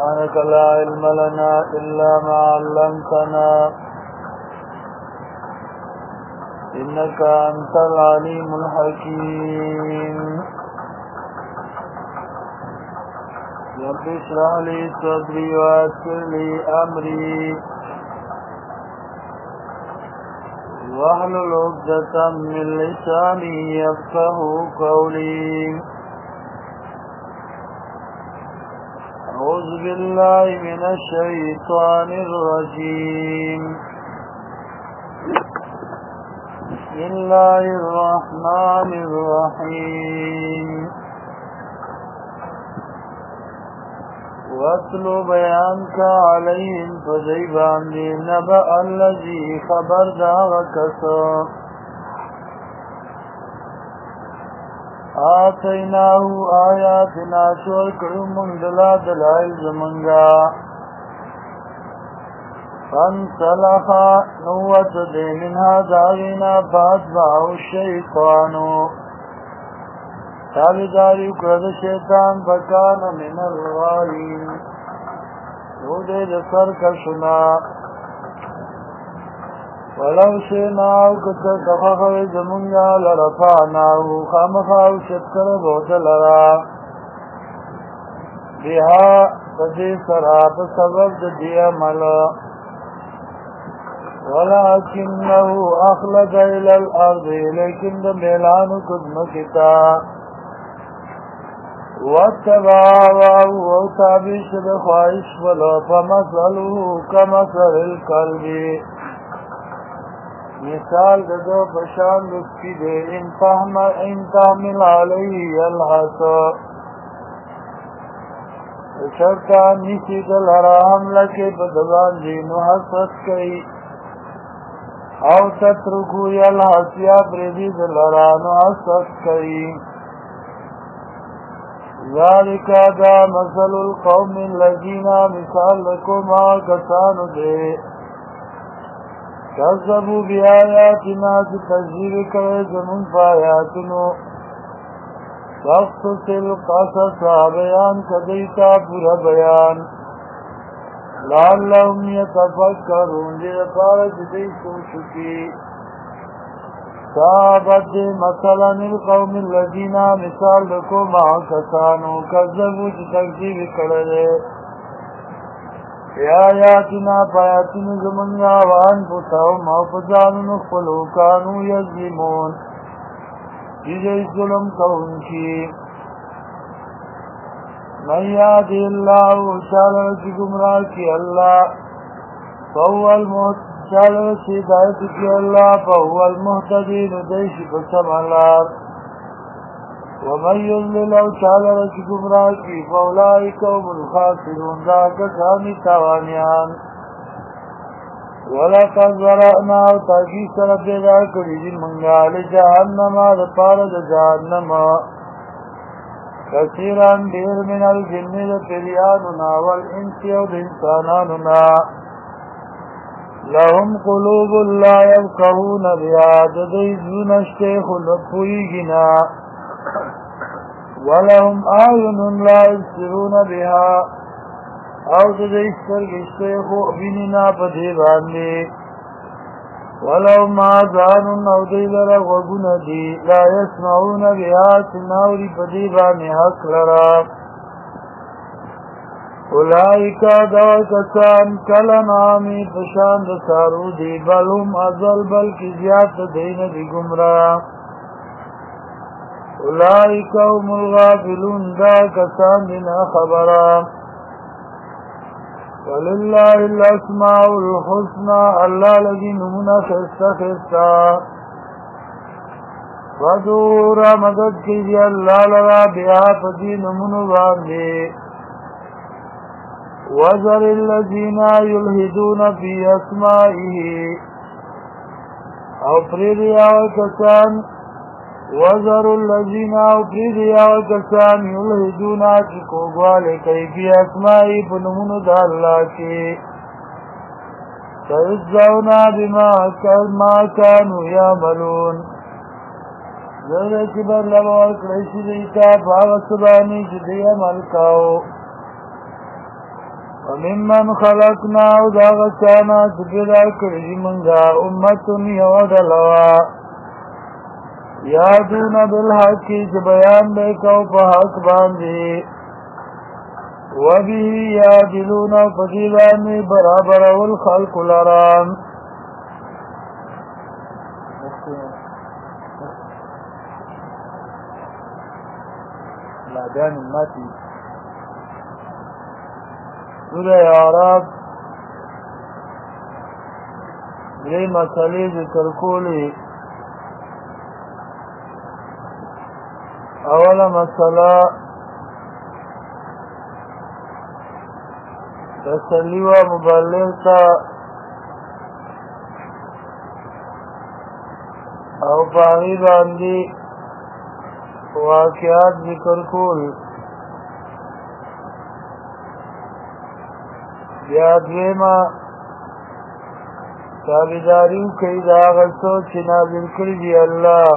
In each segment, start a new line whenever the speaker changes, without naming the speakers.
سبحانك لا علم لنا إلا ما علمتنا إنك أنت العليم الحكيم رب اشرح لي صدري ويسر لي أمري واحلل عقدة من لساني يفقهوا قولي أعوذ بالله من الشيطان الرجيم بسم الله الرحمن الرحيم واتل بیانک علیہم فجیبان دی نبأ الذی خبر داغکسا آتیناہو آیاتنا شور کرو مندلا دلائل زمنگا فانسلخا نوت دے منها داغینا فاتبعو الشیطانو تابداری کرد شیطان فکان من الغاوین نو دے دسر کشنا ولو شیناو کتا کفخوی زمونگا لرفعناو خامخاو شکر بوت لرا بها فدی سراب سبب دی عمل ولكنه اخلد الى الارض لیکن د میلانو کدمکتا واتبعوا وتابش بخواهش ولا فمثله كمثل الكلب مثال دو پشان لسکی دے ان تحمل علیه یلحس شرطا نیسی دل حرام لکے بدبان دینو حسد کئی او تترکو یلحس یا بردی دل حرانو حسد کئی ذالک دا مثل القوم الذین مثال لکم آکسانو دے کذبوا بآیاتنا تکذیب کرے زمون پایاتنو فقصص القصص بیان کدیتا پورا بیان لعلهم یتفکرون دیر پارا جدی سوچکی صحابت مثلا القوم الذین مثال لکو کسانو کذبوا تکذیب کرے آیاتنا پایاتن زمنگا وانفسهم او پزانن خپلو کانو یظلمون چیزی ظلم کون کی من یادی اللہ چالر کی گمراہ کی اللہ فهو چالر کی ہدایت کی اللہ فهو المهتدین دیش بسمالار ومن يضلل او چالر کی گمراہ کی فاولئک هم الخاسرون دا کسانی تاوانیان ولقد ذرأنا او تاکی سر پیدا کری دی منگا لجہنم دپار دا جہنم کثیران دیر من الجن دا پریاننا والانس او دا انساناننا لهم قلوب لا يفقهون بها ددی زونشتے خلقویگنا ولهم آیون لا يبصرون بها او ددیستر گشتیخو بیننا پدی باندی ولهم آذان او دیلر وگن دی لا يسمعون بها سناوری پدی باندی حق لرا اولئک دو کسان کلنامی پشاند سارو دی بل هم ازل بلکی زیاد دین دی گمراہ اولئک هم الغافلون دا کسان دینا خبرا وللہ الاسماء الحسنى اللہ لگی نمونہ خستا خستا فدور مدد کیجئے اللہ لرا بیا پتی نمونو باندے وذر الذین یلحدون فی اسمائه او پریدیا کسان وذر الذین او پریدیا کسان یلحدون چی کوگوالے کئی فی اسمائی پنمونو دا اللہ کی سیجزونا بما کانو یعملون زرده چی بدلور کلیشی دیتا پاغسبانی چی دی عمل کاؤ وممن خلقنا او دا غچانا چې پیدا کړی منګه امتون یو ډلوا یادون بالحق چې بیان به کو په حق باندې وبه یادلون فضیلانی برابر والخلق لران لادان الماتی سورہ اعراف دری مسئلے ذکر کولی اول مسئلہ تسلی و مبلغ تا او پاغی باندی واقعات ذکر کول بیا دویما تابداریو کئی دا غصو چی نازل کردی اللہ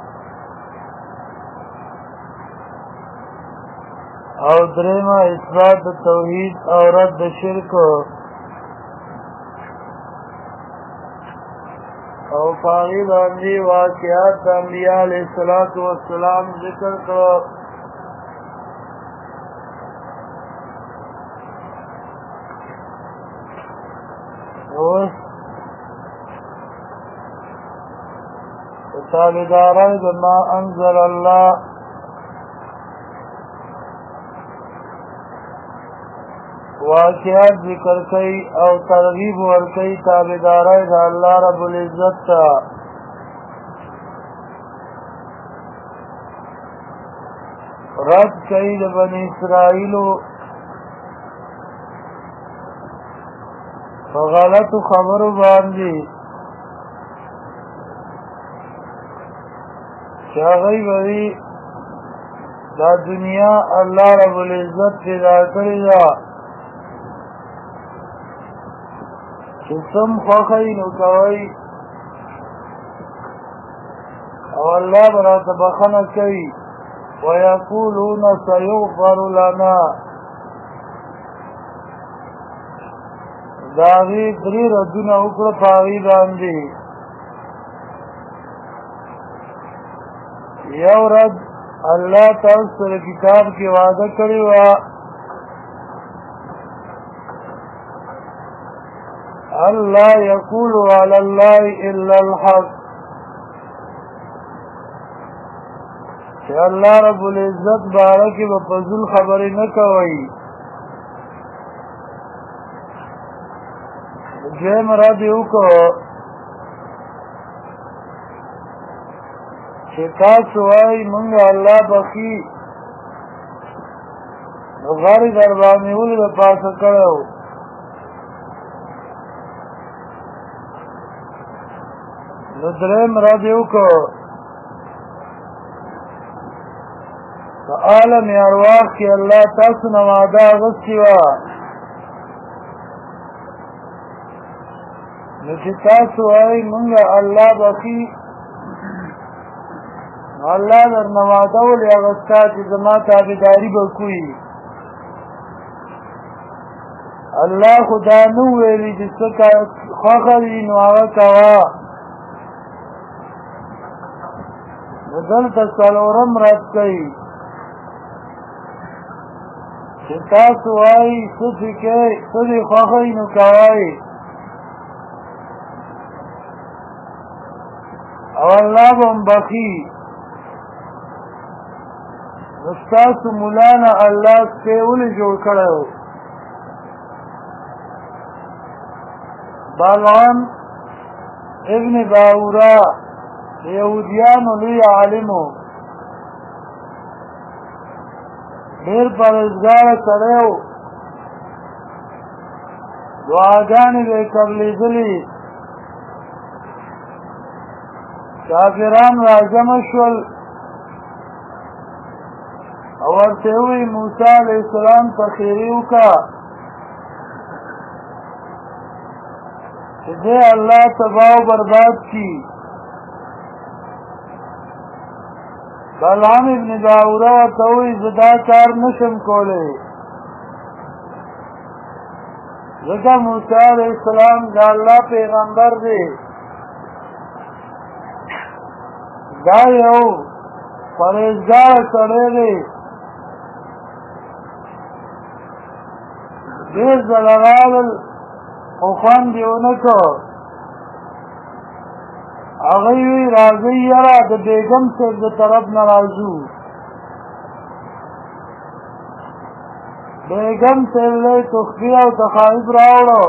او دریما اثبات توحید او رد شرک او پاغی باندی واقعات دا انبیاء علیہ السلام ذکر کرو تابدارای بما انزل اللہ واقعات ذکر کئی او ترغیب ورکئی تابدارای دا اللہ رب العزت تا رد کئی دا بنی اسرائیلو فغلط خبر باندی شاغی بری دا دنیا اللہ رب العزت پیدا کری دا چسم خوخی نکوی او اللہ برات بخن کئی ویقولون سیغفر لنا داغی دری ردون اکر پاغی باندی یو رد اللہ تاثر کتاب کی وعدہ کری وا اللہ یقول علی اللہ الا الحق کہ اللہ رب العزت بارکی بفضل خبری نکوئی جیم ردیو کو شکاس وائی منگا اللہ بخی غاری دربانی اولی بپاس کرو ندرم ردیو کو عالم ارواح کی اللہ تاس نمادا غصیوا نشتاس وائی منگا اللہ بخی اللہ در نوادو لی اغسطا چی زما تابداری بکوئی اللہ خدا نو ویلی جس کا خوخری نواغا کوا ندل تسالورم رد کئی چتاس وائی صدی خوخری نو کوائی او اللہ بم بخی نستاس مولانا اللہ سپیولی جوڑ کرو بالعام ابن باورا یہودیانو لی عالمو دیر پرزگار کریو دعاگانی بے قبلی دلی کافران راجم شول ورته وی موسی علیہ السلام تخیریو کا چې دې الله تباہ و برباد کی بلعام ابن باورا ورته وی زدا کار نشم کولی ځکه موسی علیہ السلام د الله پیغمبر دی دا یو پرهیزګار سړی دی ډېر ځله راغلل خو خوند یې ونه کړ هغوی وی راځئ یاره د بیګم صاحب د طرف نه راځو بیگم سیلے تخفی او تخائب راوڑو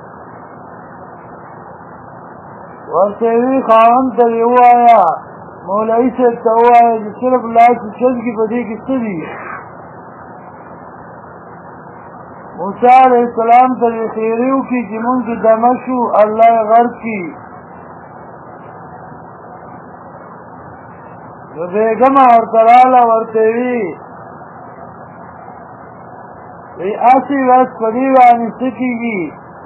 ورسیوی خاون تا یو آیا مولائی سے تا ہوا ہے جو صرف لاس چل کی بدی کس دی موسیٰ علیہ السلام تا خیریو کی جمون کی دمشو اللہ غرب کی جو بیگم ورطلالا ورسیوی ای آسی وست پدیوانی سکیگی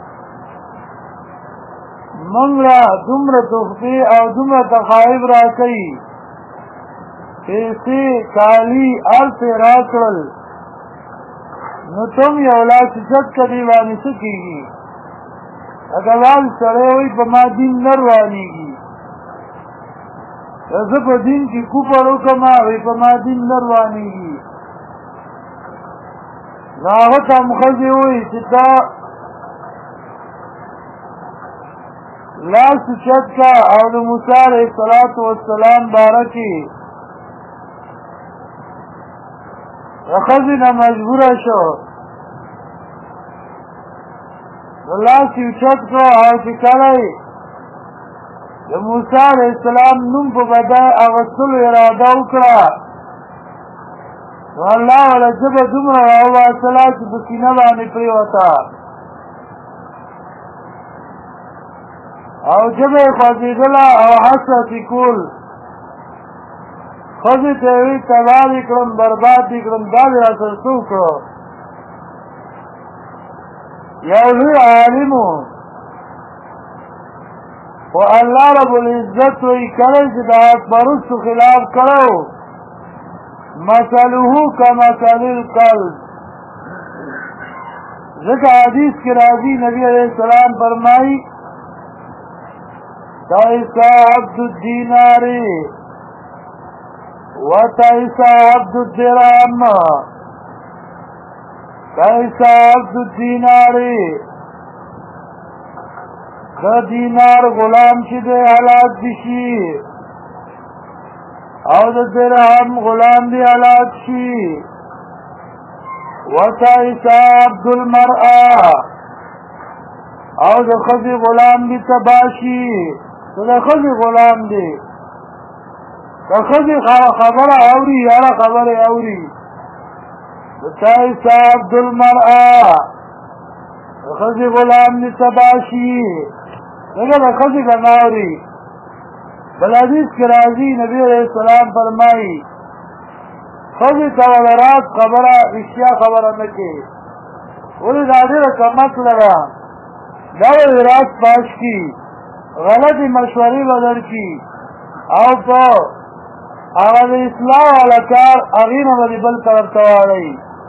منگ را دمر تخفی او دمر تخائب را کئی پیسی کالی عرص را کرل نو تم یولا سچت کدیوانی سکیگی اگوال سڑیوی پا ما دین نروانیگی ازا پا دین کی کپرو کما وی پا ما دین نروانیگی ناغت هم خزی ہوئی چتا لاس چت کا اور موسیٰ علیہ السلام بارکی خزی نا مجبور شو لاس چت کو اور چکرائی موسیٰ علیہ السلام نم پا بدای اغسل اراده اکڑا والله ولا جب دمر او صلات بسینه باندې پریوتا او جب خدیدلا او حسرت کول خدای ته وی تباہی کړم برباد کړم دا اثر څو کړو یو لوی عالم او الله رب العزت وی کړي چې دا پرستو خلاف کړو مثله کمثل القلب ذکر حدیث کی راضی نبی علیہ السلام فرمائی تائسا عبد الدینار و تائسا عبد الدرام تائسا عبد الدینار دا دینار غلام شده حالات بشی او د درهم غلام دی علاق شي وتعیس عبد المرأة او د خزی غلام دی تباشی د خزی غلام دی د خزی خبر اوری یارا خبر اوری وتعیس عبد المرأة د خزی غلام دی تباشی دغه خزی گناوری بل حدیث کی راضی نبی علیہ السلام فرمائی خزی تولرات خبرہ اشیاء خبرہ نکی ولی دادر کمت لگا دور راست پاش کی غلطی مشوری بدر کی او تو آغاز اصلاح علکار اغین مدی بل طرف تواری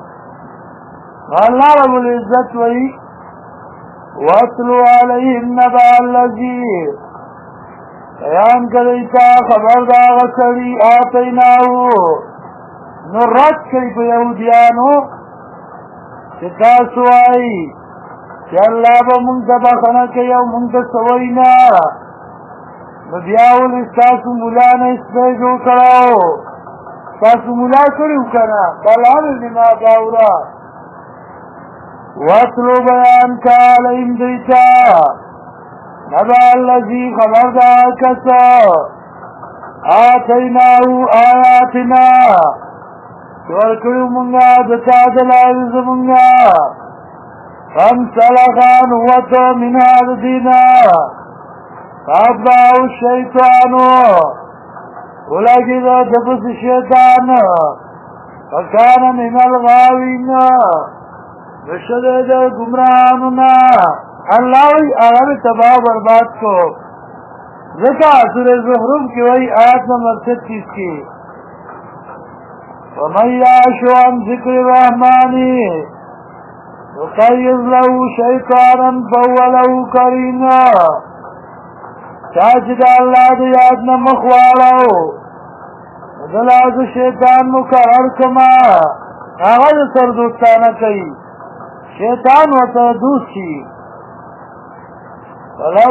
اللہ رب العزت وی وَاتْلُ عَلَيْهِمْ نَبَأَ الَّذِي بیان کریتا خبر دا غسری آتیناو نو رد کئی پا یهودیانو چتا سوائی چی اللہ با منتبا خنکی او منتسوئینا نبیاول استاسو مولانا اسپیجو کراو استاسو مولا کریو کنا بلان لما باورا واتلو بیان کا علیم دیتا نبا اللذی خبر دا کسا آتیناو آیاتنا چورکڑیو منگا دتا دلائل زمنگا فانسلخان وطا من هاد دینا فاباو الشیطانو ولگی دا دبس شیطان فکان من الغاوین نشد دا گمرانونا اللہ وی آغام تباہ برباد کو ذکا سور زخرف کی وی آیت نمبر 36 کی وَمَنْ يَعْشُ عَنْ ذِكْرِ الرَّحْمَنِ وقیض له شیطانا فهو له قرین چاچ دا اللہ دا یاد نمخ والاو دلاز شیطان مقرر کما آغاز سر دوستانا کئی شیطان وطا دوستی ولو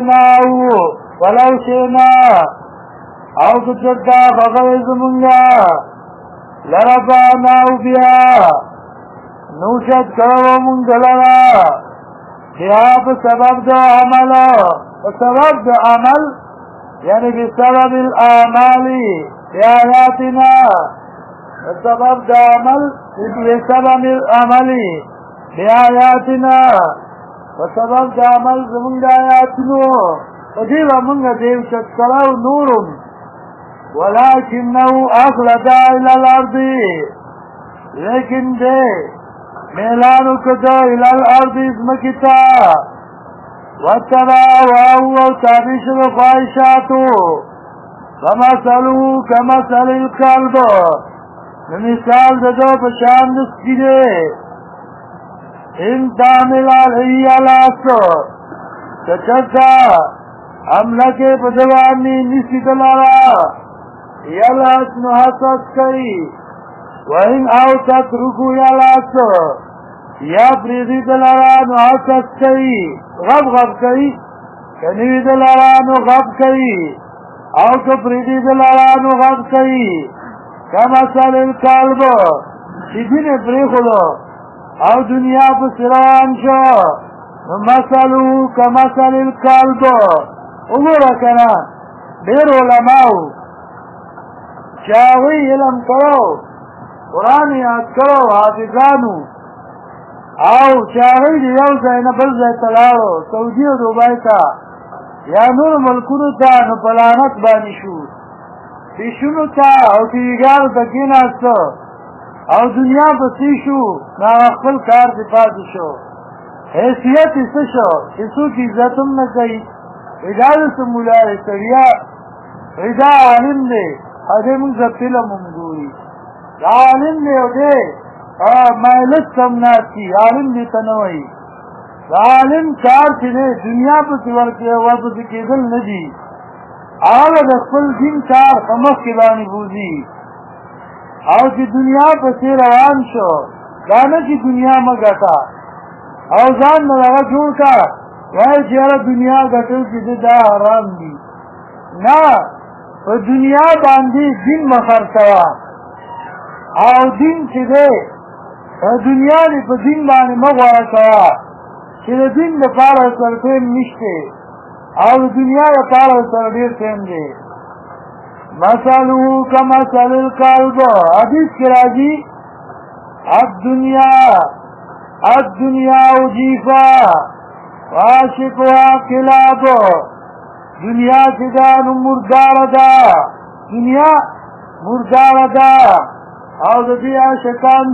شینا او کچتا فغیز منگا لرفعناو بیا نوشد کرو منگلرا بیا بسبب دا عمل بسبب دا عمل یعنی بسبب الاعمال بآیاتنا بسبب دا عمل بسبب العمل بآیاتنا بسبب دا عمل زمونگ دا آیاتنو وجیب منگ دیو شکراو نورم ولكنه أخلد إلى الأرض لیکن دے میلانو کدو إلى الأرض اسمکتا واتبع وهو تابش الخواهشاتو فمثله كمثل الكلب مثال دو پشان دسکی دے ان تعمل علیہ لاسو چچتا حملہ پدوانی نسی دلارا یلاس نحسس کئی وَإِنْ أَوْ تَتْرُكُوا يَلَاسُ یا پریدی دلارا نحسس کئی غب کئی کنوی دلارا نغب کئی او کپریدی دلارا نغب کئی کمثل الکلب چیدین پریخلو او دنیا پسروان شو مثلو کمثل الکلب اگو رکنا دیر علماء چاوی علم کرو قرآن یاد کرو حافظانو او چاوی دی یو زین بل زی تلاو سعودی و دوبای تا یا نور ملکونو تا نپلانت بانی شو پیشونو تا او تیگارو تکین آستو او دنیا پسی شو ناوخفل کار دفاع شو حیثیت اس شو اسو کی عزتم نکئی اجازت مولای سریا اجا عالم دے ادھے من زبتیلا ممگوری عالم دے ادھے مائلت سمناتی عالم دے تنوئی عالم کار چلے دنیا پر سور کے واپس کے دل ندی آلد اخفل دن کار خمس کے بانی بوزی او کی دنیا پر سیر روان شو دانا کی دنیا مگتا او ځان نه لگا جوړ کا وای چې دنیا ګټل چې دا حرام دي نه په دنیا باندې دین مخرتوا او دین چې ده دنیا دې په دین باندې مغوړه کوا چې دین د پاره سره نشته او دنیا د پاره سره ډیر ټیم دی مثلو کمثل الکلب حدیث کې راځي الدنیا جیفا وعاشقها کلاب دنیا چدان مردار دا دنیا مردار دا او دی عاشقان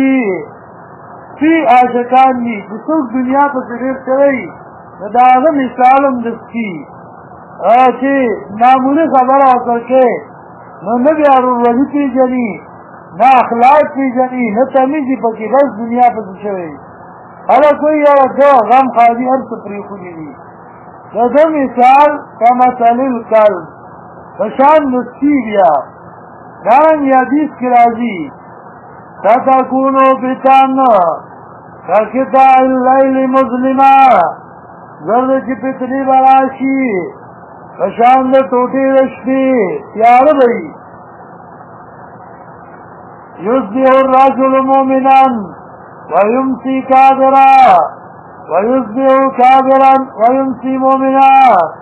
سی عاشقان دی بسوک دنیا پر سریر چوئی نداغم مثالم دسکی چه نامولی خبر آکر کے نو نبی عرور پی جنی نا اخلاق پی جنی نا تمیزی پکی بس دنیا پر شوئی حالا کوئی یو دو غم خاضی ہر سپری خودی دی دو مثال کمثل الکلب فشان نسکی بیا دارن یادیس کی رازی ستکونو بیتان ککتا اللیل مظلمہ زرد کی پتنی براشی فشان دو ٹوٹی رشتی تیار بھئی یصبح الرجل مؤمنا ويمسي كافرا ويصبح كافرا ويمسي مؤمنا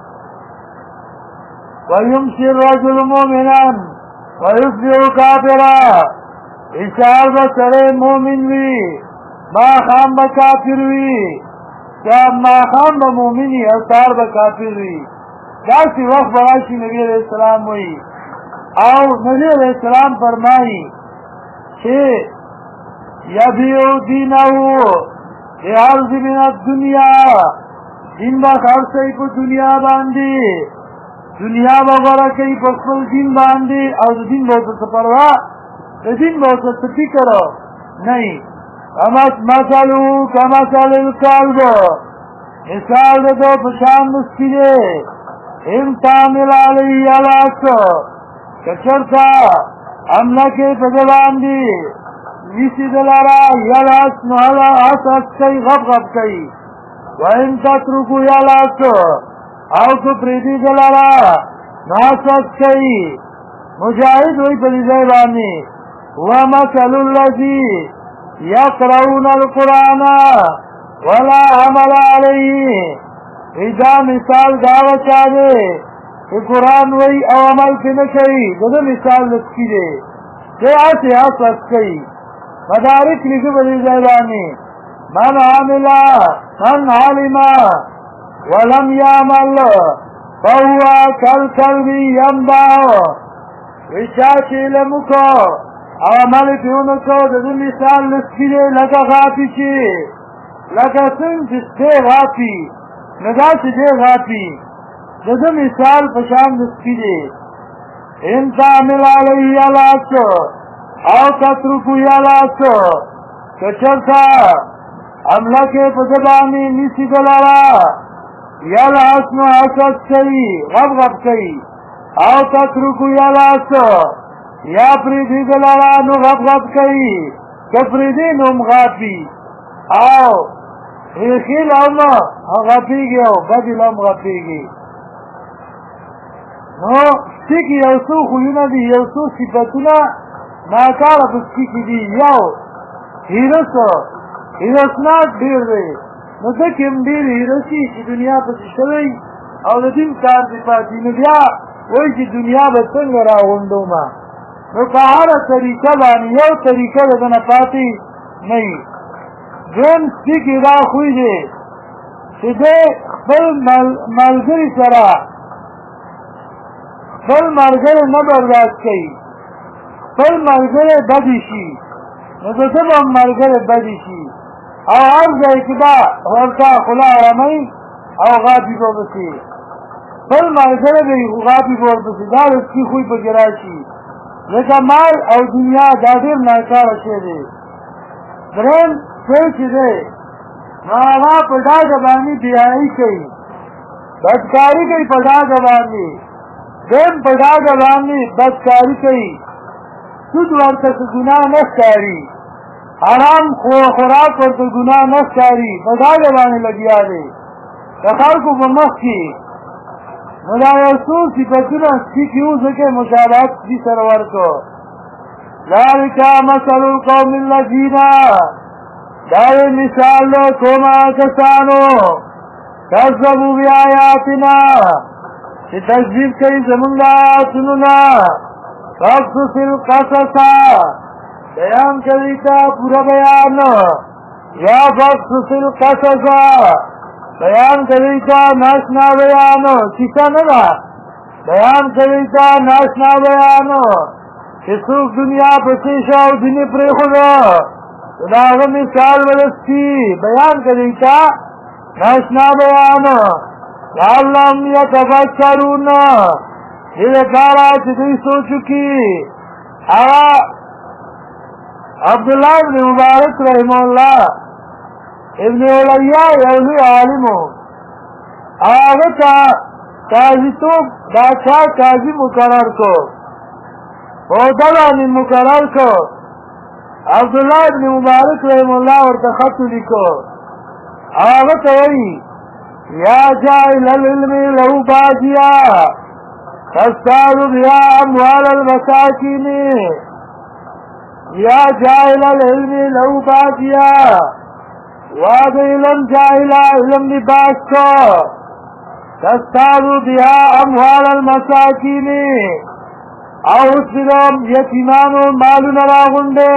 ويمسي الرجل مؤمنا ويصبح كافرا اشار بسرے مومن وی ما خام بکافر وی ما خام بمومنی اثار بکافر وی جاسی وقت براشی نبی علیہ السلام وی او نبی علیہ السلام فرمائی چھے یبیو دینہو بعرض من الدنیا دین با خرسائی پا دنیا باندی دنیا با غرا کئی پسپل دین باندی او دین با سپروا دین با سفکر نہیں مثلو کمثل الکلب مثال دو پشان مسکی دے ان تعمل علی علاق کچرتا املکی پدوان دی ویسی دلارا یلاس نوحلا حسد کئی غب غب کئی وَإِن تَتْرُكُوا يَلَاسُ او کپریدی دلارا ناسد کئی مجاہد ہوئی پریزیبانی وَمَثَلُ الَّذِي يَقْرَؤُونَ الْقُرْآنَ وَلَا عَمَلَ عَلَيْهِ اذا مثال دعوة چاہے کہ قرآن وی او عمل پہ نکئی دو مثال لسکی دے کہ آتے حسد کئی مدارک لکھ پریزیبانی من عملا من علما ولم يعمل فهو كالكلب ينبع وشاچی علمکو او عمل پیونکو دو مثال لسکی دے لکا غاپی چی لکا سن جستے غاپی ندا چجے غاپی دو مثال پشان لسکی دے ان تعمل علی علاسو او تترکو علاسو کچرتا عملہ کے پدبانی نیسی دلارا یلاس نو حسد کئی غب غب کئی او تترکو یلاس یا پریدی دلارا نو غب غب کئی کپریدی نو مغاپی او خیل ام غپی گی او بدل ام غپی گی نو سکی یوسو خویونا دی یوسو صفتونا ناکار بسکی کی دی یو حیرسو حیرسناک دیر دی نو دکم دیر حیرسی چی دنیا پسی شوی او دین کار دی پاتی نو بیا وی چی دنیا بسنگ را غندو ما نو کهارا طریقه بانی یو طریقه دنا پاتی نئی دین سکی دا خوی دی چی دی خپل ملگری سرا خپل ملگری نبرداشت کئی خپل ملگری بدی شی نو دسب هم ملگری بدی شی او هر جای که با ورکا خلا رمی او غابی بو بسی خپل ملگری بی غابی بو بسی دا رسکی خوی بگراشی لکه مال او دنیا دا دیر ناکار شی دی درین سوچ دی ناغا پدا گبانی بیایی کئی بدکاری کئی پدا گبانی دیم پدا گبانی بدکاری کئی سود ورطا گناہ نشکاری حرام خوراک ورطا گناہ نشکاری پدا گبانی لگیا دی دخل کو بمخ کی ملایسو صفتنا سکیو سکے مشابہت کی سرور کو ذالکا مثل القوم الذین داوی مثال لو کوما کسانو کذبوا بیآیاتنا چی تکذیب کئی زمانگا سننا فاقصص القصصا بیان کریتا پورا بیان یا فاقصص القصصا بیان کریتا ناشنا بیانو کسا ندا بیان کریتا ناشنا بیانو کسوک دنیا پسیشا و دنی پری خدا داغ مثال ولسکی بیان کریتا ناشنا بیانو لعلم یتفکرون یہ کارا چکی سوچو کی عبداللہ ابن مبارک رحمہ اللہ ابن علیہ یولی عالمو آغتا قاضی تو بادشاہ قاضی مقرر کو بودلانی مقرر کو عبداللہ ابن مبارک رحم اللہ اور تخط لکو آغتا وی یا جائل العلم لہو باجیا تستار بیا اموال المساکین یا جائل العلم لہو باجیا واد علم جائلہ علم لباس کو تستارو بیا اموال المساکین او اسلام یتیمانو مالو نراغنڈے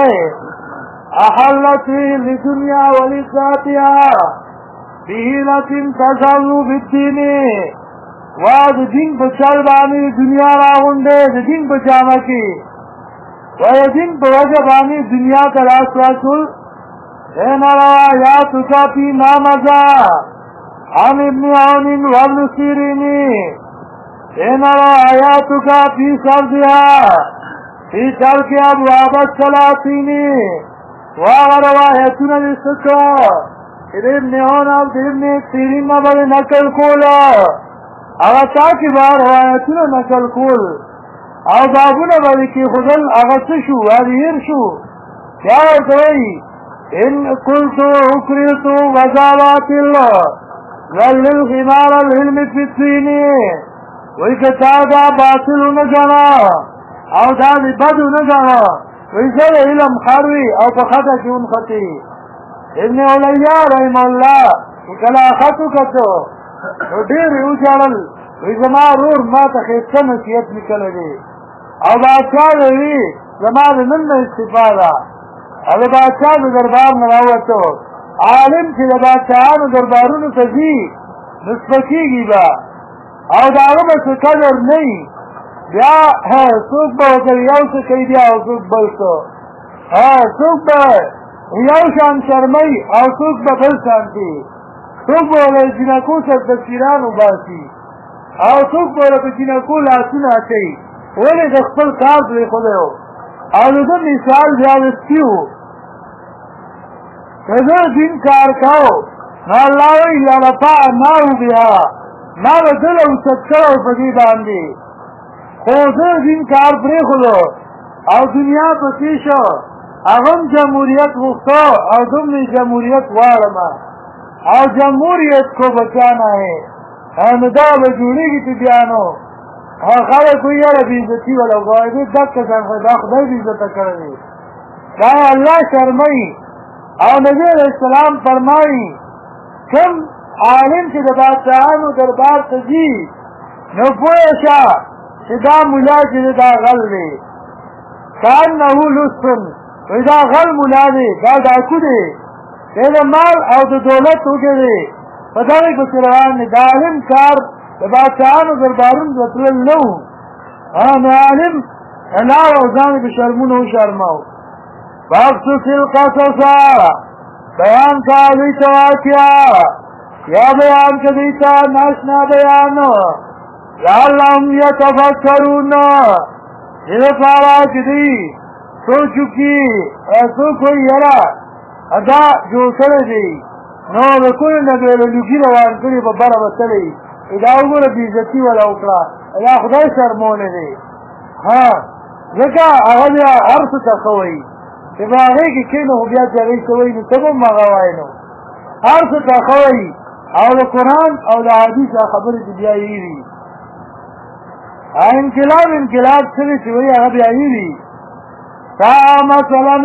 احلتی لدنیا ولذاتیا بہیلت تزالو بالدینی واد دین بچال بانی دنیا راغنڈے دین بچانا کی ویدین بوجبانی دنیا کا راستواکل این روایات کافی نامزا عن ابن عون وابن سیرینی این روایات کافی سردیا فی ترک ابواب السلاطینی واغ روایتون لسکا ابن عون او ابن سیرین نبال نکل کولا اغا تاکی با روایتون نکل کول او بابون بلکی خودل اغا سشو اغیر شو کیا ورطوئی ان قلتو اکرتو غزالات اللہ للغمار العلم فی الدینی وی کتا دا باطل نجانا او دا دی بدو نجانا وی سر علم خروی او پخطا کیون خطی ابن علیہ رحم اللہ کلا خطو کتو دیر او جارل وی زمان رور ما تخیصا نسیت نکل دی او بادشاہ وی زمان من استفاده او بادشاہ دربار نراوتو عالم چې د بادشاہانو دربارونو ته ځي نسبکیږي با او د هغه به څه قدر نه وي بیا څوک به ورته یو څه کوي بیا او څوک بل څه څوک به یو شان شرموي او څوک به بل شان کوي څوک به له جینکو سره تصویران وباسي او څوک به له جینکو لاسونه اچوي ولې د خپل کار پرېښودی و او د ده مثال زیادستی و که زه دین کار کو نو الله وایي لرفعناه بها ما به ده له اوچت کړی په دې باندې خو زه دین کار پرېښودو او دنیا پسې شو هغه هم جمهوریت غوښته او دومره جمهوریت غواړم او جمهوریت کو بچانا ہے نو دا به جوړېږي چې بیا نو خلک وایي یاره بېعزتي ولا غواړي دقه ځان دا خدای بېعزته کړی دی دا الله شرموي او نبی علیه السلام فرمایي کوم عالم چې د بادشاهانو دربار ته ځي نو پوه شه چې دا ملا چې دا غل دی کانه لصن وایي دا غل ملا دی دا ډاکو دی دی د مال او د دولت وږی دی په دغې پسې روان دی د عالم کار د بادشاهانو دربارونو ته تلل نه وو نو عالم لاړ او ځان یې په شرمونو وشرماو فاقصص القصص بیان کا دوی ته واقعه یا بیان که دوی ته ناشنا بیان لعلهم یتفکرون دې دپاره چې دوی سوچ وکړي څوک وایي یاره دا جوړ کړی دی نو د کوم نه د لوګي روان کړي په بره به تللی دا وګوره بېعزتي ولا وکړه دا خدای شرمولی دی ځکه هغه بیا هر څه ته ښه وایي چې په هغې کې کښېنو خو بیا چې هغې څه وایي نو ته به هم هغه وایې نو هر څه ته ښه وایي او د قرآن او د حدیث خبرې چې بیا یې وي انقلاب څه دی چې وایي هغه بیا یې وي مثلا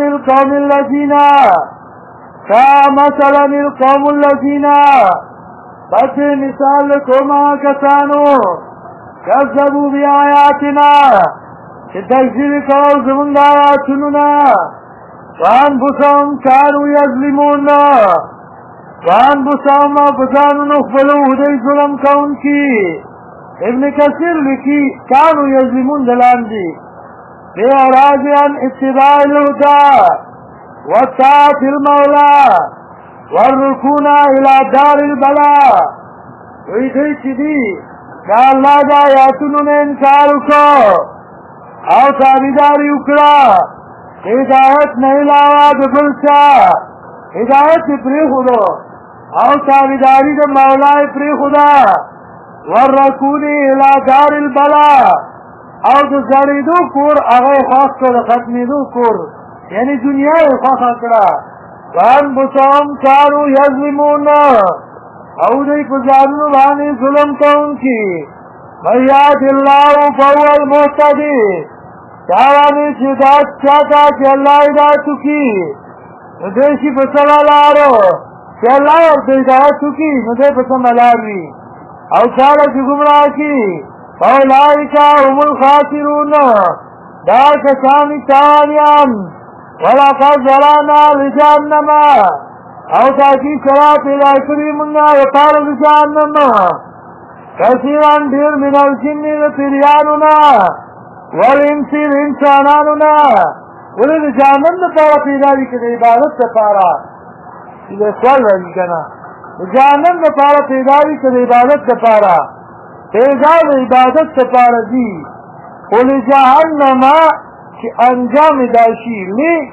القوم الذین بس مثال کوما کسانو کذبوا بآیاتنا چې تکذیب کوو زمونږ د آیاتونو نه وانفسهم کانوا یظلمون وانفسهم په ځانونو خپلو دوی ظلم کوونکي ابن کثیر لیکي کانوا یظلمون د لاندې بإعراض عن اتباع الهدى والطاعة المولى والركون الى دار البلاء وی دوی چې دي دا الله د آیاتونو نه انکار وکړو او تابعداري وکړه هدایت نه علاوه د بل چا هدایت یې پرېښودو او تابعداري د مولا یې پرېښوده والرکون الى دار البلاء او د زړېدو کور هغه یې خوښ کړ د ختمېدو کور یعنی دنیا یې خوښه کړه وانفسهم کانوا یظلمون او دوی په ځانونو باندې ظلم کوونکي من یهد الله فهو المهتدی چا باندې چې هدایت چاته چې الله هدایت وکړي نو دی شي په سمه لارو چې الله ورته هدایت وکړي نو دی په سمه لار وي او چاله چې ګمراه کړي فاولئک هم الخاسرون دا کسان تاوانیان ولقد ذرأنا لجهنم او تاکید سره پیدا کړي مونږه لپاره د جهنم کثیرا ډېر من الجن د پیریانو نه والانس د انسانانو نه ولې د جهنم لپاره پیدا دي که د عبادت لپاره چې سوال راځي که نه د جهنم لپاره پیدا دي که د عبادت لپاره پیدا د عبادت لپاره دي خو لجهنم چې انجام دا شي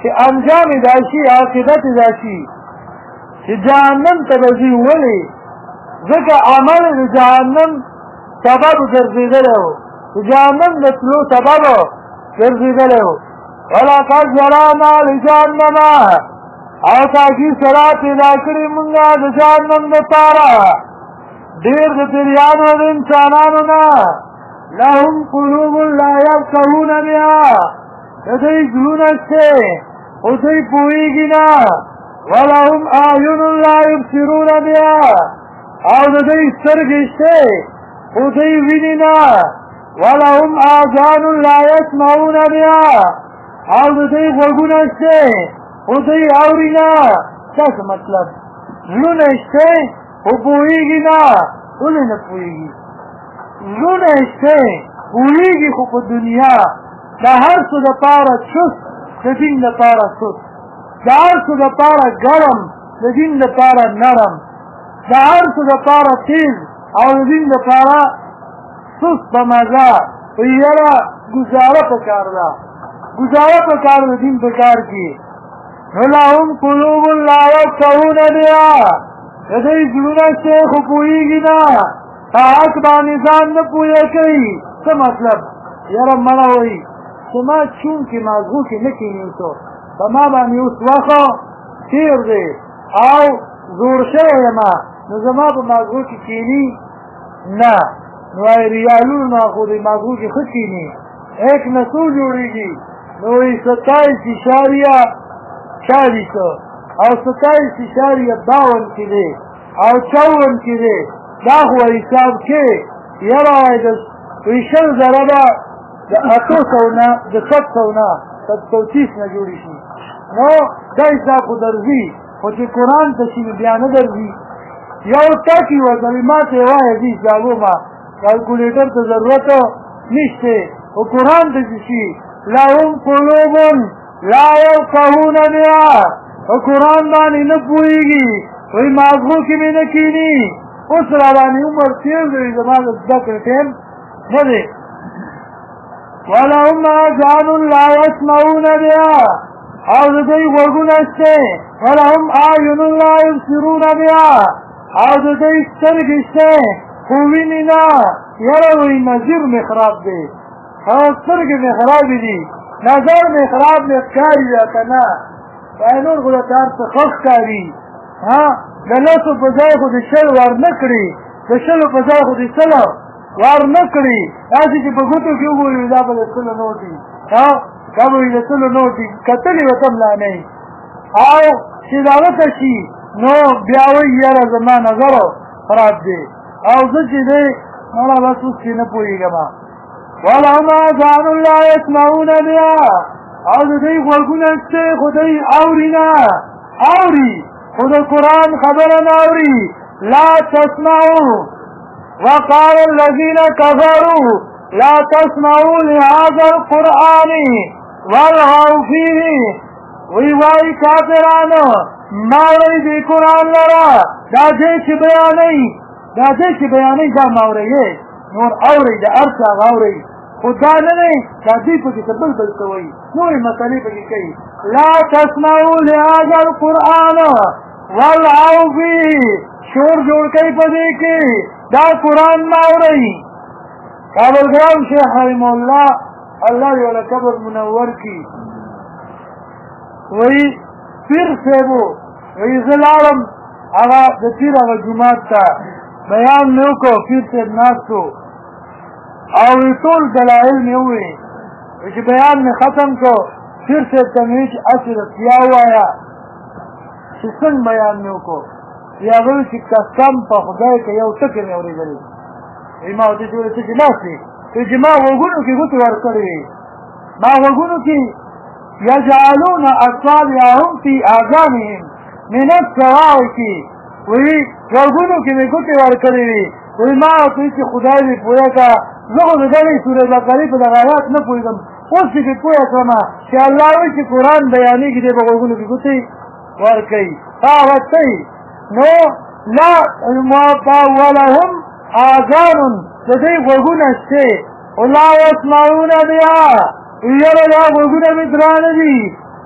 چې انجام دا شي عاقبت دا شي چې جهنم ته به ځي ولې ځکه عمل د جهنم سبب ګرځېدلی و د جهنم د تلو سبب ګرځېدلی و ولقد ذرأنا لجهنم او تاکي سره پیدا کړي مونږه د جهنم دپاره ډېر د پیریانو د انسانانو نه لهم قلوب لا یفقهون بها د دوی زړونه شته خو دوی پوهېږي نه ولهم اعین لا یبصرون بها او د دوی سترګې شته خو دوی ویني نه ولهم آذان لا یسمعون بها او د دوی غوږونه شته خو دوی اوري نه دا څه مطلب زړونه شته خو پوهېږي نه ولې نه پوهېږي زړونه شته پوهېږي خو په دنیا د هر څه دپاره چست د دین دپاره سست د هر څه دپاره ګرم د دین دپاره نرم د هر څه دپاره تیز او د دین دپاره سست په مزه په یاره ګزاره پکار ده ګزاره پکار د دین په کار کې نو لهم قلوب لا یفقهون بها د دوی زړونه شته خو پوهېږي نه په حق باندې ځان نه پوهه کوي څه مطلب یاره مړه وایي چې ما چونکې ماغو کې نه کښېني اوسو په ما باندې اوس وخه تېر دی او زوړ شوی یم نو زما په ماغو کې کښېني نه نو وایي ریالونو نه خو د ماغو کې ښه کښېني ایک نه څو جوړېږي نو وایي 27.40 او 27.52 کې دی او 54 کې دی دا خو حساب کې یاره وایي د 20 زره به د 800 نه د 700 نه 730 نه جوړې شي نو دا حساب خو درځي خو چې قرآن ته شي نو بیا نه درځي یو ټکي و کلمات یې وایي دي حسابو ما کالکولیټر ته ضرورت نشته خو قرآن ته چې شي لهم قلوب لا یفقهون بها په قرآن باندې نه پوهېږي وایي ماغزو کې مې نه کښېني اوس را باندې عمر تېر دی زما د زده کړې ټایم نه دی ولهم آذان لا یسمعون بها او د دوی غوږونه شته ولهم اعین لا یبصرون بها او د دوی سترګې شته خو ویني نه یاره وایي نظر مې خراب دی سترګې مې خرابې دي نظر مې خراب مې ښکاري ده که نه وایي نور خو د کار څه ښه ښکاري د لسو په ځای خو د شل ور نه کړي د شلو په ځای خو د سلو ور نه کړي داسې چې په ګوتو کې وګوري دا به د سلو نوټ وي دا به وي د سلو نوټ وي کتلې به هم لا نه وي او چې دا ورته شي نو بیا وایي یاره زما نظر خراب دی او زه چې دی مړه بس اوس چې نه پوهېږم ولهم آذان لا یسمعون بها او د دوی غوږونه شته خو دوی اوري نه اوري خو د قرآن خبره نه اوري لا تسمعوا وقال الذين كفروا لا تسمعوا لهذا القرآن والغوا فيه وی وای کافرانو ماوری دی قرآن لرا دا دې چې بیانې دا ماوری نور اوري د ارچا غاوري خدا نه نه دا دې په کې بل کوي نورې مسلې په کې کوي لا تسمعوا لهذا القرآن والغوا فيه شور جوړ کوي په دې کې دا قرآن ماوري کابل ګرام شیخ رحم الله الله یې ولا قبر منور کی وی پیر سیبو وی زلالم هغه د پیر هغه جماعت ته بیان مې وکړو پیر صاحب ناستو او ټول دلایل مې وویل چې بیان مې ختم کړو پیر صاحب ته مې چې اصل رښتیا ووایه چې څنګه بیان مې وکړو یا ویل چې قسم په خدای که یو ټکی مې اورېدلی وایي ما ورته ویل ته چې ناست وې چې ما غوږونو کې ګوتې ورکړې وې ما غوږونو کې یجعلون اصابعهم فی آذانهم من الصواعق وایي غوږونو کې مې ګوتې ورکړې وې وایي ما ورته ویل چې خدای دې پوره کړه زه خو د دغې سورې بقرې په دغه آیات نه پوهېږم اوس چې پې پوهه کړم چې الله وایي چې قرآن بیانېږي دی په غوږونو کې ګوتې ورکوي هغه کوي نو لا ولهم آذان د دوی غوږونه شته او لا یسمعون بها یاره دا غوږونه مې ګرانه دي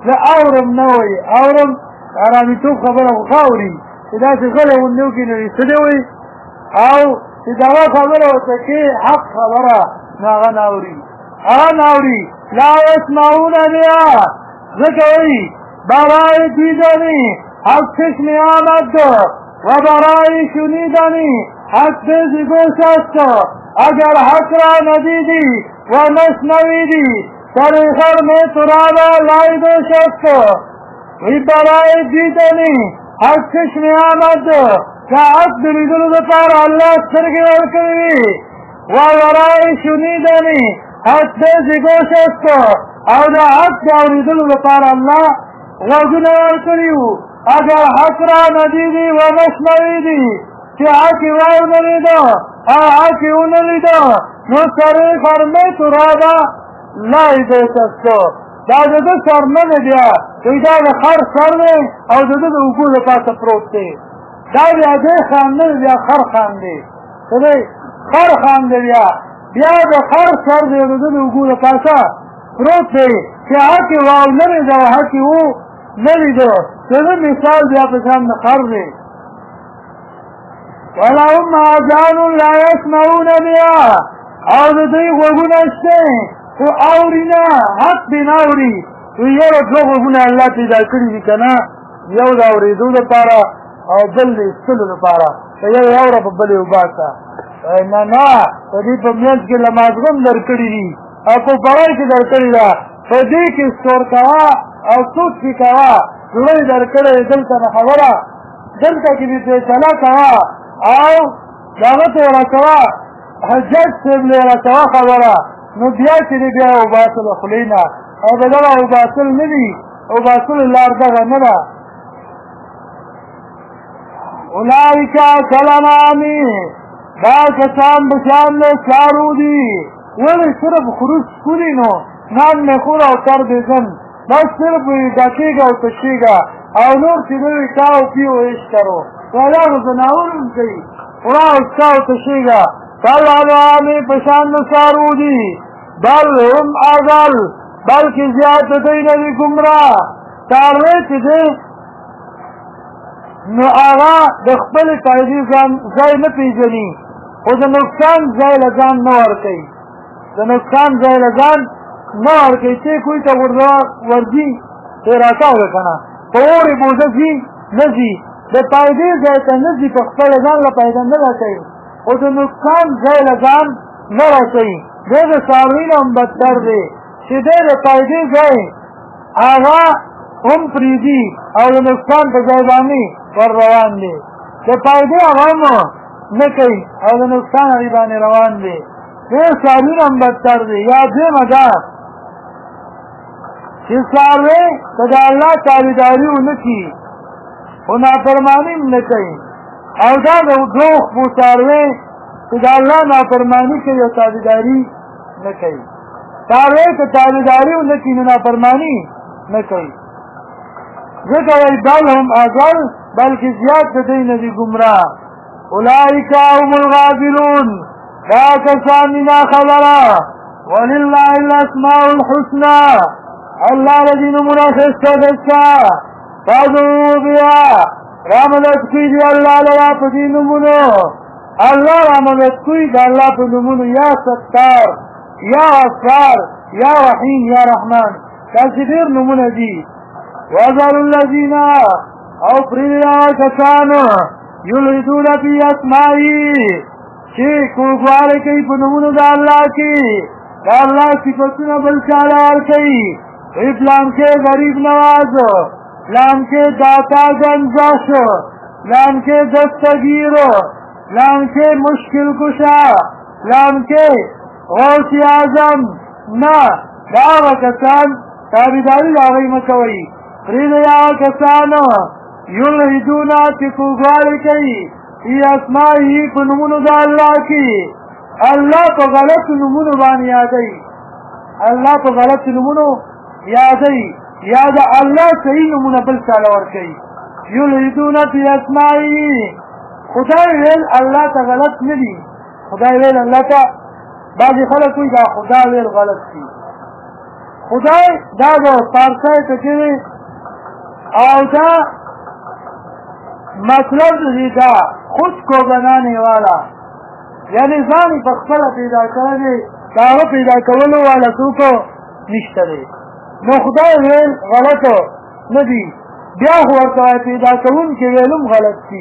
زه اورم نه وایي اورم ارامېتوب خبره خو ښه اوري چې داسې غلی غوندې وکړي نو څه دی وایي او چې دغه خبره ورته کې حق خبره نو هغه نه اوري هغه نه اوري لا یسمعون بها ځکه وایي برای دیدنی از چشم آمد و برای شنیدنی از بزی گوش است اگر حق را ندیدی و نشنویدی طریقر میں ترابا لائی دوش است وی برای دیدنی از چشم آمد که حق دلیدل دپار اللہ سرگی ورکوی و برای شنیدنی از بزی گوش است او دا حق دلیدل دپار اللہ غوږونه ورکړي اگر حق را ندیدي و نشنویدي چې حق یې واونه لیده او حق یې ونه لیده نو سرې خرمې ترابه لای بیتسته دا د ده سر نه دی بیا دوی دا د خر سر دی او د ده د اوبو د پاسه پروت دی دا بیا دی خان نه دی بیا خر خان دی څه دی خر خان دی بیا د خر سر دی او د ده د اوبو د پاسه پروت دی چې حق یې واونه لیده او حق یې و نلیدو دغه مثال بیا په شان د خر دی ولهم آذان لا یسمعون بها او د دوی غوږونه شته خو اوري نه حق دې نه اوري وی یاره دوه غوږونه الله پیدا کړي دي که نه یو د اورېدو دپاره او بل د ایستلو دپاره که یو یې اوره په بل یې وباسه نه نه په دې په منځ کې لمازغه هم در کړي دي او په پړی کې در کړي ده په دې کې سور کوه او سود کې کوه زړه در کړی دلته نه خبره دلته کې دې فیصله کوه او دغه ته ورکوه حجت صاحب له ورکوه خبره نو بیا چې دی بیا وباسل خولې نه او د دغه وباسل نه دي وباسل لار دغه نه ده اولئک کالانعامی دا کسان په شان د څاروو دي ولې صرف خروج ښکلي نو نان مې خور او تر دې ځم بس صرف ډکېږه او تشېږه او نور چې دوی کا او پي او عیش کرو والا خو زناور هم کوي خورا او څکا او تشېږه کالانعامې په شان د څاروو دي بل هم اضل بلکې زیات دوی نه دي ګمراه څاروی چې دی نو هغه د خپلې فایدې ځای نه پېژني خو د نقصان ځای له ځان نه ورکوي د نقصان ځای له ځان نه ورکوي چې کوی ته ورځي تېراته ده که نه په اورې بوزه ځي نه ځي د فایدې ځای ته نه ځي په خپله ځان له فایده نه رسوي خو د نقصان ځای له ځان نه رسوي دی د څاروي نه هم بدتر دی چې دی د فایدې ځای هغه هم پرېږدي او د نقصان په ځای باندې ور روان دی د فایدې هغه هم نه کوي او د نقصان هغې باندې روان دی دی څاروي نه هم بدتر دی یا دویمه ده چې څاروی که د الله تابعداري ونه کړي خو نافرماني هم نه کوي او دا د دوه خپو څاروی چې د الله نافرماني کوي او تابعداري نه کوي څاروی که تابعداري ونه کړي نو نافرماني نه کوي ځکه وایي بل هم اضل بلکې زیات د دوی نه دي ګمراه اولئک هم الغافلون دا کسان دي ناخبره ولله الاسماء الحسنى الله الذي نمونه ښایسته ښایسته فادعوه بها رامدد کوي دي الله لرا په دې نومونو الله رامدد کوي د الله په نومونو یا ستار یا غفار یا رحیم یا رحمان داسې ډېر نومونه دي وذروا الذین او پرېږدئ کسان یلحدون فی اسمائه چې کوږوالی کوي په نومونو د الله کې د الله صفتونه بل چاله ورکوي وی پلانکې غریب نواز پلانکې داتا گنجش پلانکې دستگیر پلانکې مشکل کشا پلانکې غوث اعظم نه دا هغه کسان تابعداري د هغوی مه کوئ پرېږدئ هغه کسان یلحدون چې کوږوالی کوي فی اسمائه په نومونو د الله کې الله په غلطو نومونو باندې یادوي الله په غلطو نومونو یادوي یا د الله صحیح نومونه بل چاله ورکوي یلحدون فی اسمائه خدای ویل الله ته غلط نه دي خدای ویل الله ته بعضې خلک وایي دا خدا ویل غلط دي خدای دا د فارسی ټکی دی او دا مطلب دی دا خود کو بنانے والا یعنی ځان په خپل پیدا کړی دا پیدا کولو والا څوک نشته دی نو خدای ویل غلطو نه دی بیا ورته پیدا کوونکی ویلم غلط دی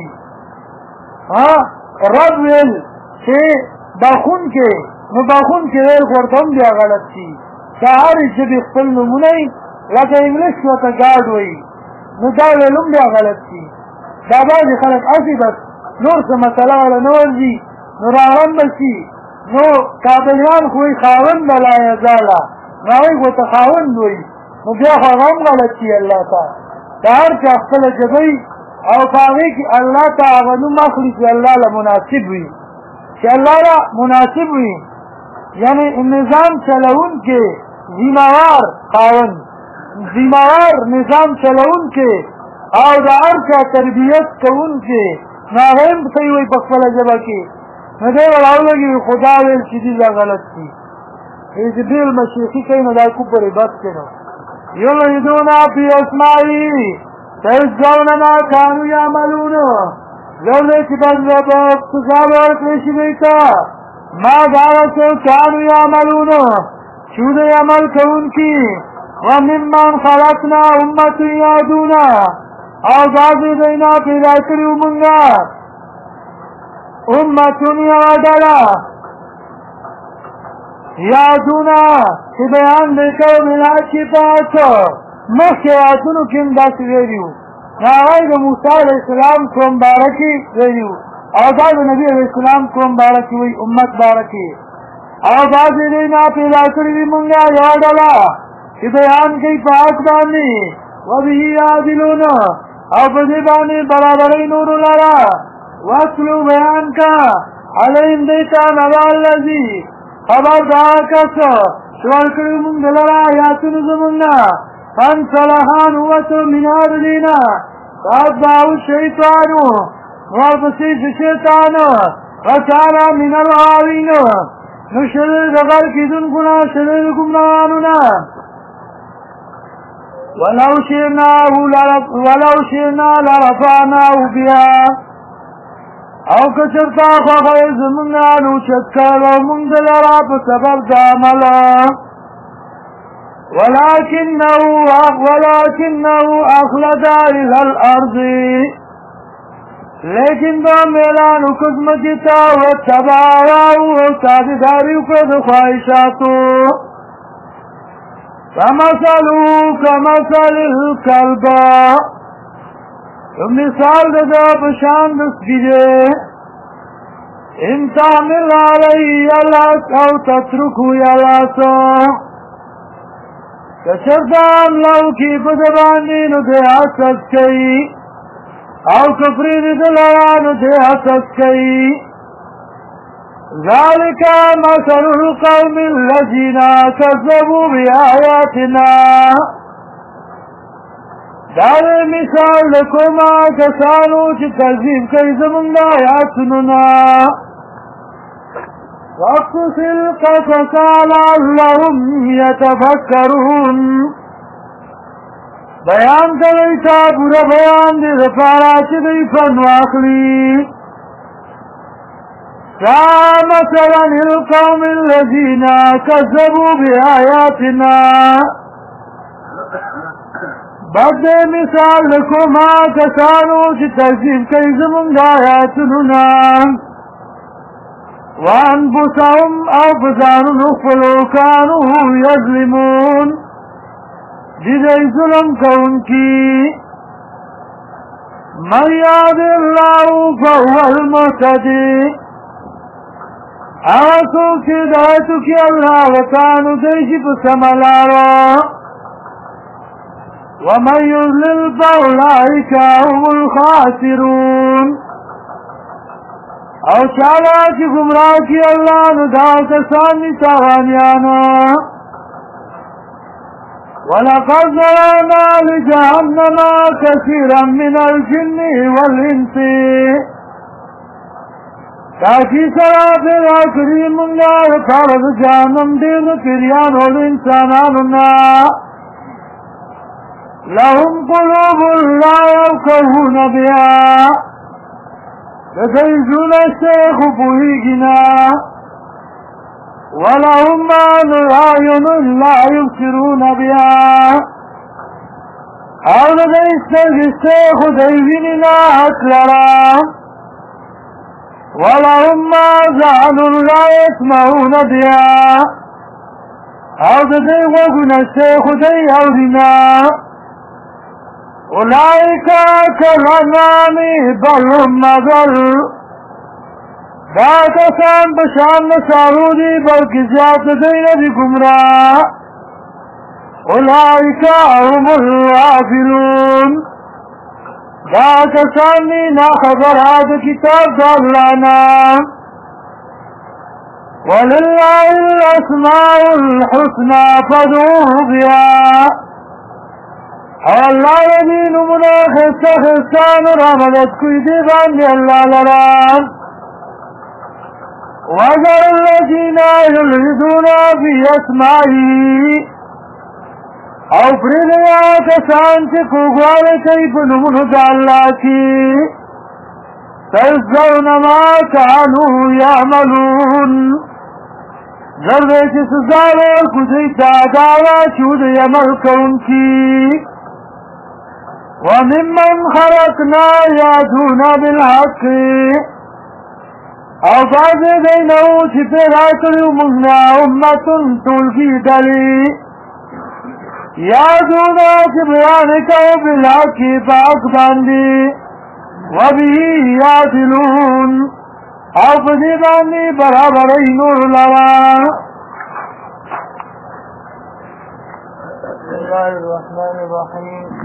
رب ویل چې بخونکی نو بخونکی ویل ورته هم بیا غلط دی دا هرې ژبې خپل نومونه لکه انګلیس ورته ګاډ وایي نو دا ویلم بیا غلط دی دا بعضې خلک هسې بس نور څه مسله والا نه ورځي نو راغم بشي نو کابلیان خو وایي خاوند لا یزاله نو هغوی خو ته خاوند وایي نو بیا خو هغه هم غلط شي الله ته د هر چا خپله ژبه وي او په هغې کې الله ته هغه نوم اخلي چې الله له مناسب وي چې الله له مناسب وي یعنی نظام چلوونکې ذمهوار خاوند ذمهوار نظام چلوونکې او د هر چا تربیت کوونکې نو هغه هم څه یې وایي په خپله ژبه کې نو دی ور راولګي خدا ویل چې دي دا غلط دي چې ډېر مشرقي کوي نو دا کفر بس دی نو یلحدون فی اسمائه سیجزون ما کانوا یعملون زر دی چې بس به سزا به ورکړی شي دوی ته ما دا هغه څه کانوا یعملون چې دوی عمل کوونکي وممن خلقنا امة یهدون او بعضې دوی نه پیدا کړي وو مونږه امتون یوه ډله یادونه چې بیان دی کوو بالحقیقت مخکې آیاتونو کې هم داسې ویلي وو هغه د موسی علیه السلام قوم باره کې ویلي وو او دا د نبي علیه السلام قوم باره کې وایي امت باره کې او بعضې دوی نه پیدا کړي وي مونږ یوه ډله چې بیان کوي په حق باندې وبه یعدلون او په دې باندې برابرۍ نورو لره وَاتْلُو بیان کا علیہم دیتا نبا اللذی خبر دا کس شوال کریو من دلرا آیاتون زمنا فانسلحان وطو من عدلینا فاتباو الشیطانو ورپسیش شیطانو فکانا من الغاوین نشدر دغل کی دن کنا شدر گمنانونا ولو شئنا لرفعناه بها او کچرتا خواه زمونگا نو چکر و مونگ دلرا پا سبب داملا ولكنه اخلد الى الارض لیکن دا میلانو قسمتیتا و تباواو و تابداریو کد خواهشاتو فمثلو کمثل الکلبا مثال دا پشان دستی دے ان تعمل علی یلاس او تترکو یلاسا کشردان لو کی پدبانی نو دے حسد کئی او کفری دلانو دے حسد کئی ذالک مثل القوم الذین کذبوا بآیاتنا داوی مثال لکوما کسانو چی تکذیب کئی زمونگا آیاتنونا وقص القصص لعلهم یتفکرون بیان کلیتا پورا بیان دی دپارا چی دی فنواخلی مثلا القوم الذین کذبوا بآیاتنا بد مثال لکو ما کسانو چی تکذیب کئی زمونگ آیاتنونا وانفسهم او بزانو نخفلو کانو یظلمون دیدئی ظلم کون کی من یاد اللہ فهو المهتدی آسو کی دایتو کی اللہ وطانو دیشی پسملارا ومن يضلل فأولئك هم الخاسرون او چالا چی گمراہ کی اللہ نداو کسانی تاوانیانا وَلَقَدْ ذَرَأْنَا لِجَهَنَّمَ كَثِيرًا مِنَ الْجِنِّ وَالْإِنسِ تاکی سرا پیدا کری منگا رکارد جانم دین پیریان و انساناننا لهم قلوب لا يفقهون بها لديزون الشيخ بوهيقنا ولهم أعين لا يبصرون بها أو لديستر الشيخ ديبننا أكلرا ولهم آذان لا يسمعون بها أو لديغوغنا الشيخ دي أولنا أولئك كالأنعام بل هم أضل دا کسان بشان نصارو دی بلکہ زیادہ دین دی گمراہ اولئک هم الغافلون دا کسان نی نا خبر آد کتاب دا اللہ نام وللہ الاسماء الحسنى فادعوه بها اور اللہ ندین منا خستہ خستان رحمت کوئی دی باندی اللہ لرام وَذَرُ الَّذِينَ يُلْحِدُونَ فِي أَسْمَائِهِ او پریدیا کسان چه کوگوال کئی پنمونو دا اللہ کی تَجْزَوْنَ مَا كَانُوا يَعْمَلُونَ ذرے چه سزاوے کسی تعداوہ چود عمل کون کی وَمِمَّنْ خَلَقْنَا يَعْدُونَ بِالْحَقِّ او باز دینو چی پیدا کریو منگنا امتن تولکی دلی یادونا چی بیان کئو بالحقی پاک باندی وبی یادلون او پدی باندی برابر نور لرا بسم اللہ الرحمن الرحیم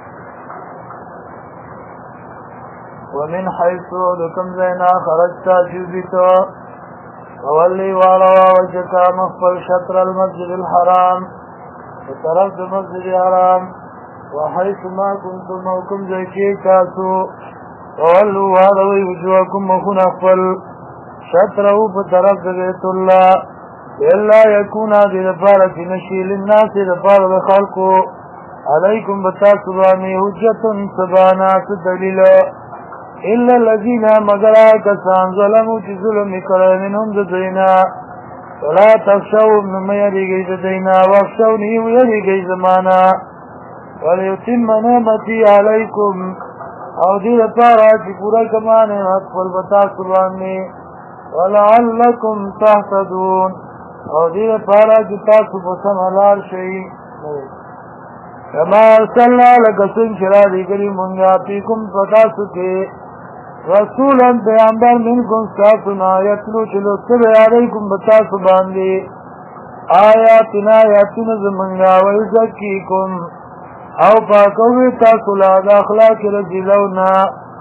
ومن حيث لكم زينا خرجت جوبتا وولي وعلوا وجهك مخفل شطر المسجد الحرام وطرف المسجد الحرام وحيث ما كنتم موكم زيكي كاسو وولوا وعلوا وجوهكم مخون أخفل شطره بطرف بيت الله إلا يكون هذه دفارة نشي للناس دفارة بخلقه عليكم بتاسباني حجة سبانا سدليل إلا الذين مگر کسان ظلموا چی ظلم کرے منهم ددینا ولا تخشوا مما یریگی ددینا واخشونی ویریگی زمانا ولیتم نعمتی علیکم او دیر پارا چی پورا کمانے اطفل بتا سبانی ولعلکم تحتدون او دیر پارا چی تاسو بسم حلال شئی کما ارسلنا لکسن شرا دیگری منگا پیکم فتاسو کے رسولا پیغمبر منکم ساتنا یتلو چلو سب علیکم بتاسو باندی آیاتنا آیاتنا زمنگا ویزکیکم او پاکوی تاسو لاد اخلاق رجلونا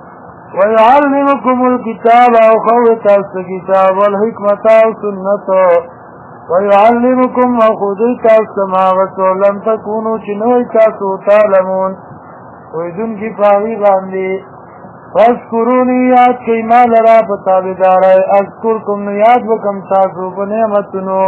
ویعلمکم الكتاب او خوی تاسو کتاب والحکمت او سنتو ویعلمکم او خودی تاسو ماغتو لم تکونو چنوی تاسو تعلمون ویدن کی پاوی باندی فاذکرونی یاد کئی ما لرا پتابدار اذکرکم یاد بکم تاسو بنعمتنو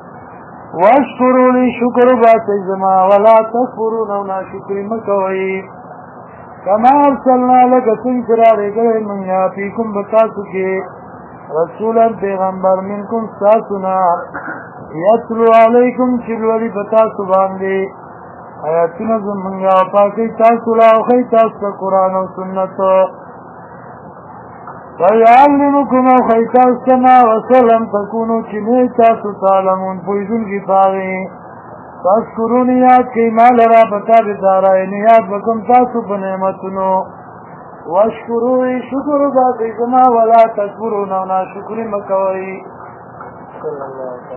واشکرونی شکر باسی زما ولا تکفرون او ناشکری مکوئی کما ارسلنا لکسن کرارے گئے من یافیکم بتاسو کے رسولا پیغمبر منکم ساسنا یتلو علیکم چلولی بتاسو باندے آیاتنا زمانگا پاکی تاسو لاو خی تاسو قرآن و سنتو وَيَعَلِّمُكُمْ أَوْ خَيْتَاسُ كَمَا وَسَلَمْ تَكُونُوا چِنِي تَاسُ تَعْلَمُونَ پویزن کی پاغی تذکرونی یاد کئی مال را پتاب دارائی یاد بکم تاسو بنعمتنو واشکروی شکر باقی زما ولا تکبرون او نا شکری مکوئی